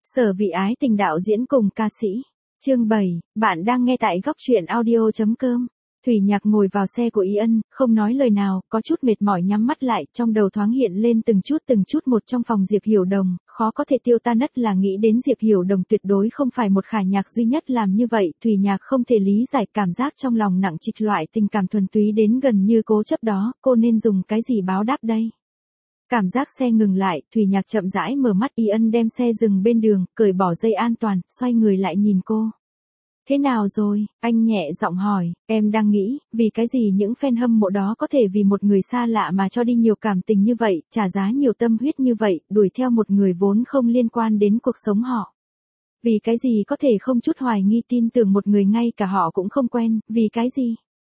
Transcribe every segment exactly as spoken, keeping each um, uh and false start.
Sở Vị Ái Tình đạo diễn cùng ca sĩ. Chương bảy, bạn đang nghe tại góc truyện audio chấm com. Thủy Nhạc ngồi vào xe của Y Ân, không nói lời nào, có chút mệt mỏi nhắm mắt lại, trong đầu thoáng hiện lên từng chút từng chút một trong phòng Diệp Hiểu Đồng, khó có thể tiêu tan nhất là nghĩ đến Diệp Hiểu Đồng tuyệt đối không phải một Khả Nhạc duy nhất làm như vậy, Thủy Nhạc không thể lý giải cảm giác trong lòng nặng trịch loại tình cảm thuần túy đến gần như cố chấp đó, cô nên dùng cái gì báo đáp đây? Cảm giác xe ngừng lại, Thủy Nhạc chậm rãi mở mắt, Y Ân đem xe dừng bên đường, cởi bỏ dây an toàn, xoay người lại nhìn cô. Thế nào rồi, anh nhẹ giọng hỏi, em đang nghĩ, vì cái gì những fan hâm mộ đó có thể vì một người xa lạ mà cho đi nhiều cảm tình như vậy, trả giá nhiều tâm huyết như vậy, đuổi theo một người vốn không liên quan đến cuộc sống họ. Vì cái gì có thể không chút hoài nghi tin tưởng một người ngay cả họ cũng không quen, vì cái gì?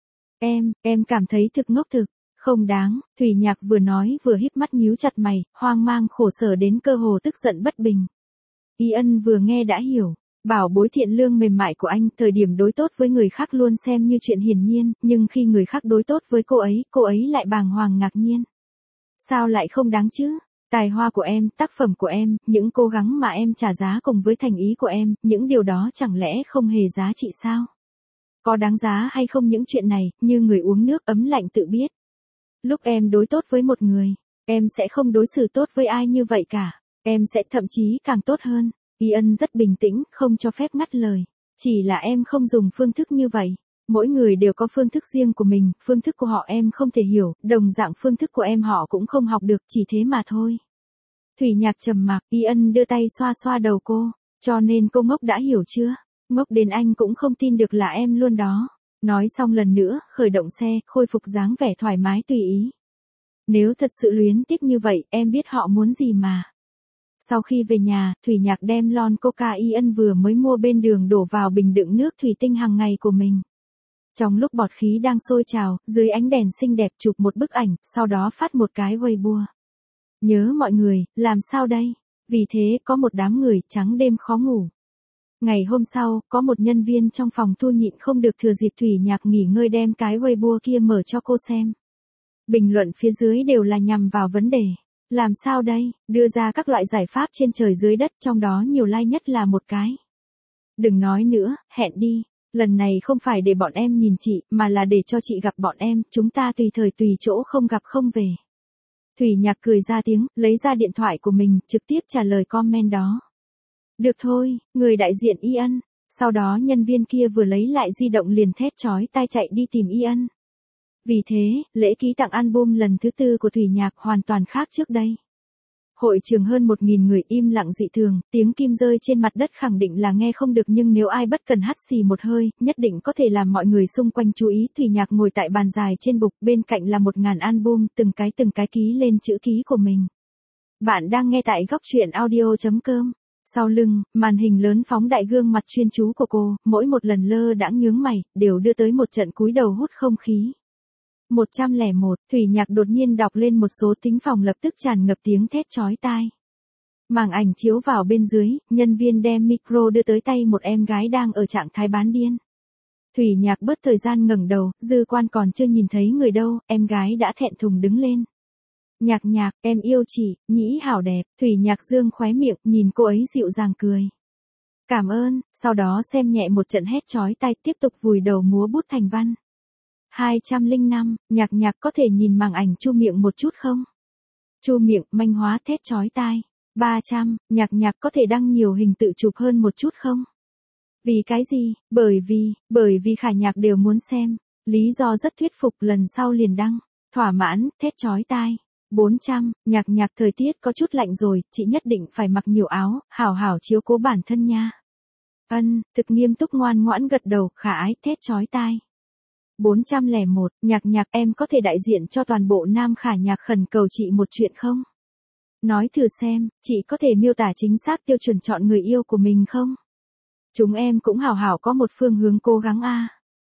Em, em cảm thấy thực ngốc thực. Không đáng, Thủy Nhạc vừa nói vừa híp mắt nhíu chặt mày, hoang mang khổ sở đến cơ hồ tức giận bất bình. Y Ân vừa nghe đã hiểu, bảo bối thiện lương mềm mại của anh, thời điểm đối tốt với người khác luôn xem như chuyện hiển nhiên, nhưng khi người khác đối tốt với cô ấy, cô ấy lại bàng hoàng ngạc nhiên. Sao lại không đáng chứ? Tài hoa của em, tác phẩm của em, những cố gắng mà em trả giá cùng với thành ý của em, những điều đó chẳng lẽ không hề giá trị sao? Có đáng giá hay không những chuyện này, như người uống nước ấm lạnh tự biết. Lúc em đối tốt với một người, em sẽ không đối xử tốt với ai như vậy cả. Em sẽ thậm chí càng tốt hơn. Y Ân rất bình tĩnh, không cho phép ngắt lời. Chỉ là em không dùng phương thức như vậy. Mỗi người đều có phương thức riêng của mình, phương thức của họ em không thể hiểu, đồng dạng phương thức của em họ cũng không học được, chỉ thế mà thôi. Thủy Nhạc trầm mặc, Y Ân đưa tay xoa xoa đầu cô. Cho nên cô ngốc đã hiểu chưa? Ngốc đến anh cũng không tin được là em luôn đó. Nói xong lần nữa, khởi động xe, khôi phục dáng vẻ thoải mái tùy ý. Nếu thật sự luyến tiếc như vậy, em biết họ muốn gì mà. Sau khi về nhà, Thủy Nhạc đem lon coca Y Ân vừa mới mua bên đường đổ vào bình đựng nước thủy tinh hàng ngày của mình. Trong lúc bọt khí đang sôi trào, dưới ánh đèn xinh đẹp chụp một bức ảnh, sau đó phát một cái Weibo. Nhớ mọi người, làm sao đây? Vì thế, có một đám người trắng đêm khó ngủ. Ngày hôm sau, có một nhân viên trong phòng thu nhịn không được thừa dịp Thủy Nhạc nghỉ ngơi đem cái Weibo kia mở cho cô xem. Bình luận phía dưới đều là nhằm vào vấn đề. Làm sao đây? Đưa ra các loại giải pháp trên trời dưới đất, trong đó nhiều like nhất là một cái. Đừng nói nữa, hẹn đi. Lần này không phải để bọn em nhìn chị, mà là để cho chị gặp bọn em, chúng ta tùy thời tùy chỗ không gặp không về. Thủy Nhạc cười ra tiếng, lấy ra điện thoại của mình, trực tiếp trả lời comment đó. Được thôi, người đại diện Y Ân. Sau đó nhân viên kia vừa lấy lại di động liền thét chói tai chạy đi tìm Y Ân. Vì thế, lễ ký tặng album lần thứ tư của Thủy Nhạc hoàn toàn khác trước đây. Hội trường hơn một nghìn người im lặng dị thường, tiếng kim rơi trên mặt đất khẳng định là nghe không được, nhưng nếu ai bất cần hắt xì một hơi, nhất định có thể làm mọi người xung quanh chú ý. Thủy Nhạc ngồi tại bàn dài trên bục, bên cạnh là một ngàn album, từng cái từng cái ký lên chữ ký của mình. Bạn đang nghe tại góc truyện audio chấm com. Sau lưng, màn hình lớn phóng đại gương mặt chuyên chú của cô, mỗi một lần lơ đãng nhướng mày, đều đưa tới một trận cúi đầu hút không khí. một trăm lẻ một, Thủy Nhạc đột nhiên đọc lên một số tính phòng lập tức tràn ngập tiếng thét chói tai. Màn ảnh chiếu vào bên dưới, nhân viên đem micro đưa tới tay một em gái đang ở trạng thái bán điên. Thủy Nhạc bớt thời gian ngẩng đầu, dư quan còn chưa nhìn thấy người đâu, em gái đã thẹn thùng đứng lên. Nhạc Nhạc, em yêu chị, nhĩ hảo đẹp. Thủy Nhạc dương khóe miệng, nhìn cô ấy dịu dàng cười. Cảm ơn, sau đó xem nhẹ một trận hét chói tai, tiếp tục vùi đầu múa bút thành văn. hai trăm lẻ năm, Nhạc Nhạc có thể nhìn màn ảnh chu miệng một chút không? Chu miệng, manh hóa thét chói tai. ba trăm, Nhạc Nhạc có thể đăng nhiều hình tự chụp hơn một chút không? Vì cái gì? Bởi vì, bởi vì Khả Nhạc đều muốn xem. Lý do rất thuyết phục, lần sau liền đăng. Thỏa mãn, thét chói tai. bốn trăm, Nhạc Nhạc thời tiết có chút lạnh rồi, chị nhất định phải mặc nhiều áo, hảo hảo chiếu cố bản thân nha. Ân, thực nghiêm túc ngoan ngoãn gật đầu, khả ái, thét chói tai. bốn trăm lẻ một, Nhạc Nhạc em có thể đại diện cho toàn bộ Nam Khả Nhạc khẩn cầu chị một chuyện không? Nói thử xem, chị có thể miêu tả chính xác tiêu chuẩn chọn người yêu của mình không? Chúng em cũng hảo hảo có một phương hướng cố gắng a.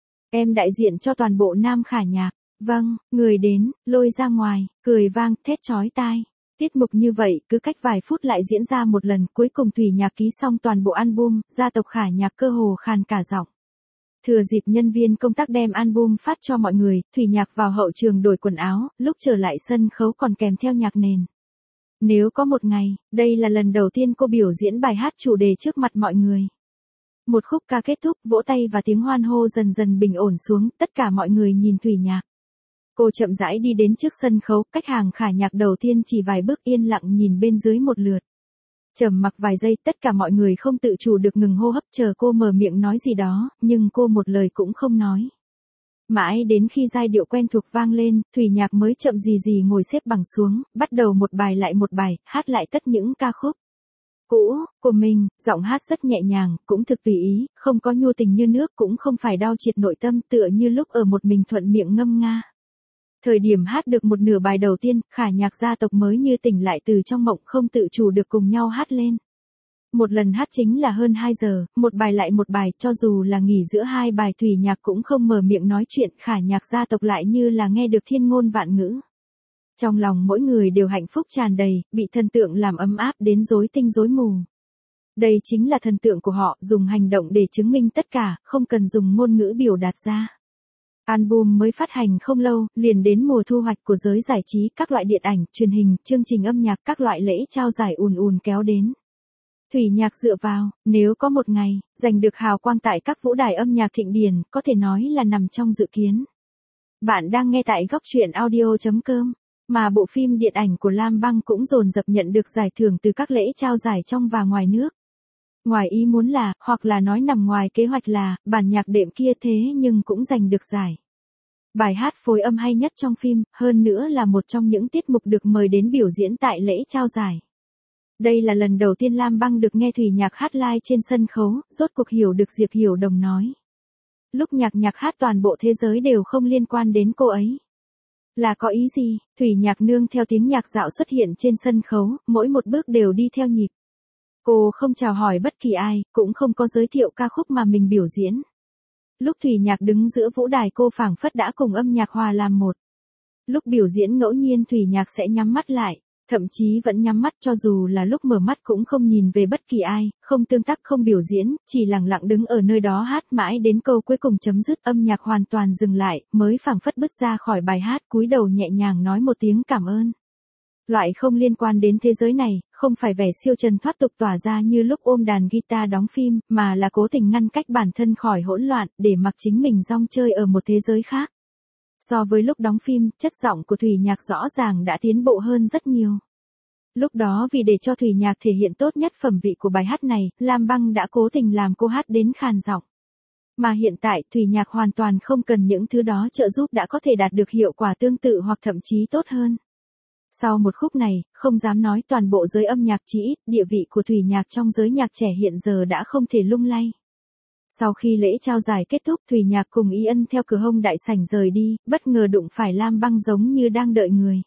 Em đại diện cho toàn bộ Nam Khả Nhạc. Vâng, người đến, lôi ra ngoài, cười vang, thét chói tai. Tiết mục như vậy, cứ cách vài phút lại diễn ra một lần, cuối cùng Thủy Nhạc ký xong toàn bộ album, gia tộc Khả Nhạc cơ hồ khàn cả giọng. Thừa dịp nhân viên công tác đem album phát cho mọi người, Thủy Nhạc vào hậu trường đổi quần áo, lúc trở lại sân khấu còn kèm theo nhạc nền. Nếu có một ngày, đây là lần đầu tiên cô biểu diễn bài hát chủ đề trước mặt mọi người. Một khúc ca kết thúc, vỗ tay và tiếng hoan hô dần dần bình ổn xuống, tất cả mọi người nhìn Thủy Nhạc. Cô chậm rãi đi đến trước sân khấu, cách hàng khả nhạc đầu tiên chỉ vài bước, yên lặng nhìn bên dưới một lượt. Trầm mặc vài giây, tất cả mọi người không tự chủ được ngừng hô hấp chờ cô mở miệng nói gì đó, nhưng cô một lời cũng không nói. Mãi đến khi giai điệu quen thuộc vang lên, Thủy Nhạc mới chậm gì gì ngồi xếp bằng xuống, bắt đầu một bài lại một bài, hát lại tất những ca khúc cũ của mình, giọng hát rất nhẹ nhàng, cũng thực tùy ý, không có nhu tình như nước, cũng không phải đau triệt nội tâm, tựa như lúc ở một mình thuận miệng ngâm nga. Thời điểm hát được một nửa bài đầu tiên, khả nhạc gia tộc mới như tỉnh lại từ trong mộng, không tự chủ được cùng nhau hát lên. Một lần hát chính là hơn hai giờ, một bài lại một bài, cho dù là nghỉ giữa hai bài Thủy Nhạc cũng không mở miệng nói chuyện, khả nhạc gia tộc lại như là nghe được thiên ngôn vạn ngữ. Trong lòng mỗi người đều hạnh phúc tràn đầy, bị thần tượng làm ấm áp đến rối tinh rối mù. Đây chính là thần tượng của họ, dùng hành động để chứng minh tất cả, không cần dùng ngôn ngữ biểu đạt ra. Album mới phát hành không lâu, liền đến mùa thu hoạch của giới giải trí, các loại điện ảnh, truyền hình, chương trình âm nhạc, các loại lễ trao giải ùn ùn kéo đến. Thủy Nhạc dựa vào, nếu có một ngày, giành được hào quang tại các vũ đài âm nhạc thịnh điển, có thể nói là nằm trong dự kiến. Bạn đang nghe tại góc truyện audio chấm com, mà bộ phim điện ảnh của Lam Băng cũng dồn dập nhận được giải thưởng từ các lễ trao giải trong và ngoài nước. Ngoài ý muốn là, hoặc là nói nằm ngoài kế hoạch là, bản nhạc đệm kia thế nhưng cũng giành được giải. Bài hát phối âm hay nhất trong phim, hơn nữa là một trong những tiết mục được mời đến biểu diễn tại lễ trao giải. Đây là lần đầu tiên Lam Băng được nghe Thủy Nhạc hát live trên sân khấu, rốt cuộc hiểu được Diệp Hiểu Đồng nói. Lúc nhạc nhạc hát toàn bộ thế giới đều không liên quan đến cô ấy. Là có ý gì? Thủy Nhạc nương theo tiếng nhạc dạo xuất hiện trên sân khấu, mỗi một bước đều đi theo nhịp. Cô không chào hỏi bất kỳ ai, cũng không có giới thiệu ca khúc mà mình biểu diễn. Lúc Thủy Nhạc đứng giữa vũ đài cô phảng phất đã cùng âm nhạc hòa làm một. Lúc biểu diễn ngẫu nhiên Thủy Nhạc sẽ nhắm mắt lại, thậm chí vẫn nhắm mắt, cho dù là lúc mở mắt cũng không nhìn về bất kỳ ai, không tương tác, không biểu diễn, chỉ lặng lặng đứng ở nơi đó hát mãi đến câu cuối cùng chấm dứt, âm nhạc hoàn toàn dừng lại, mới phảng phất bước ra khỏi bài hát, cúi đầu nhẹ nhàng nói một tiếng cảm ơn. Loại không liên quan đến thế giới này, không phải vẻ siêu trần thoát tục tỏa ra như lúc ôm đàn guitar đóng phim, mà là cố tình ngăn cách bản thân khỏi hỗn loạn, để mặc chính mình rong chơi ở một thế giới khác. So với lúc đóng phim, chất giọng của Thủy Nhạc rõ ràng đã tiến bộ hơn rất nhiều. Lúc đó vì để cho Thủy Nhạc thể hiện tốt nhất phẩm vị của bài hát này, Lam Băng đã cố tình làm cô hát đến khàn giọng. Mà hiện tại, Thủy Nhạc hoàn toàn không cần những thứ đó trợ giúp đã có thể đạt được hiệu quả tương tự hoặc thậm chí tốt hơn. Sau một khúc này, không dám nói toàn bộ giới âm nhạc chỉ ít, địa vị của Thủy Nhạc trong giới nhạc trẻ hiện giờ đã không thể lung lay. Sau khi lễ trao giải kết thúc, Thủy Nhạc cùng Y Ân theo cửa hông đại sảnh rời đi, bất ngờ đụng phải Lam Băng giống như đang đợi người.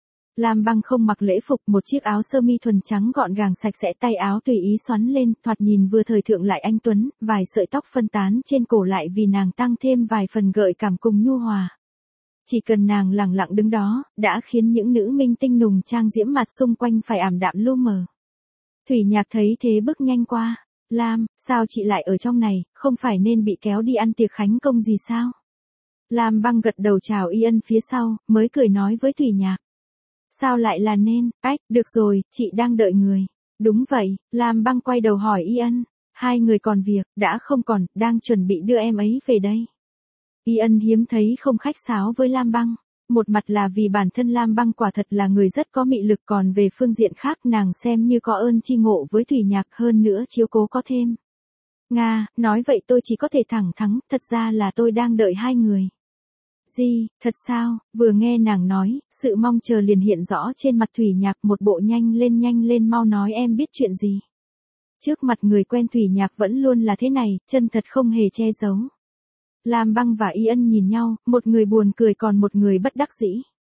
Lam Băng không mặc lễ phục, một chiếc áo sơ mi thuần trắng gọn gàng sạch sẽ, tay áo tùy ý xoắn lên, thoạt nhìn vừa thời thượng lại anh tuấn, vài sợi tóc phân tán trên cổ lại vì nàng tăng thêm vài phần gợi cảm cùng nhu hòa. Chỉ cần nàng lặng lặng đứng đó, đã khiến những nữ minh tinh nùng trang diễm mặt xung quanh phải ảm đạm lu mờ. Thủy Nhạc thấy thế bước nhanh qua. Lam, sao chị lại ở trong này, không phải nên bị kéo đi ăn tiệc khánh công gì sao? Lam Băng gật đầu chào Y Ân phía sau, mới cười nói với Thủy Nhạc. Sao lại là nên, ách, được rồi, chị đang đợi người. Đúng vậy, Lam Băng quay đầu hỏi Y Ân. Hai người còn việc, đã không còn, đang chuẩn bị đưa em ấy về đây. Y Ân hiếm thấy không khách sáo với Lam Băng. Một mặt là vì bản thân Lam Băng quả thật là người rất có mị lực, còn về phương diện khác nàng xem như có ơn chi ngộ với Thủy Nhạc, hơn nữa chiếu cố có thêm. Nga, nói vậy tôi chỉ có thể thẳng thắn, thật ra là tôi đang đợi hai người. Gì, thật sao? Vừa nghe nàng nói, sự mong chờ liền hiện rõ trên mặt Thủy Nhạc, một bộ nhanh lên nhanh lên mau nói em biết chuyện gì. Trước mặt người quen Thủy Nhạc vẫn luôn là thế này, chân thật không hề che giấu. Lam Băng và Y Ân nhìn nhau, một người buồn cười còn một người bất đắc dĩ.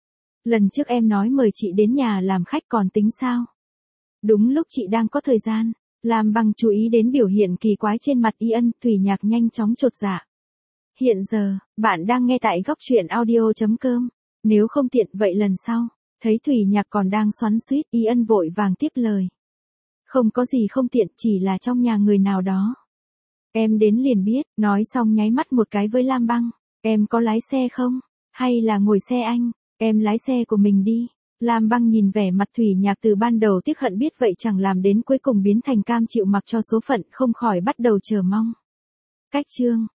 Lần trước em nói mời chị đến nhà làm khách còn tính sao? Đúng lúc chị đang có thời gian. Lam Băng chú ý đến biểu hiện kỳ quái trên mặt Y Ân, Thủy Nhạc nhanh chóng chột dạ. Hiện giờ, bạn đang nghe tại góc truyện audio chấm com. Nếu không tiện vậy lần sau. Thấy Thủy Nhạc còn đang xoắn xuýt, Y Ân vội vàng tiếp lời. Không có gì không tiện, chỉ là trong nhà người nào đó. Em đến liền biết, nói xong nháy mắt một cái với Lam Băng. Em có lái xe không? Hay là ngồi xe anh? Em lái xe của mình đi. Lam Băng nhìn vẻ mặt Thủy Nhạc từ ban đầu tiếc hận biết vậy chẳng làm đến cuối cùng biến thành cam chịu mặc cho số phận, không khỏi bắt đầu chờ mong. Cách chương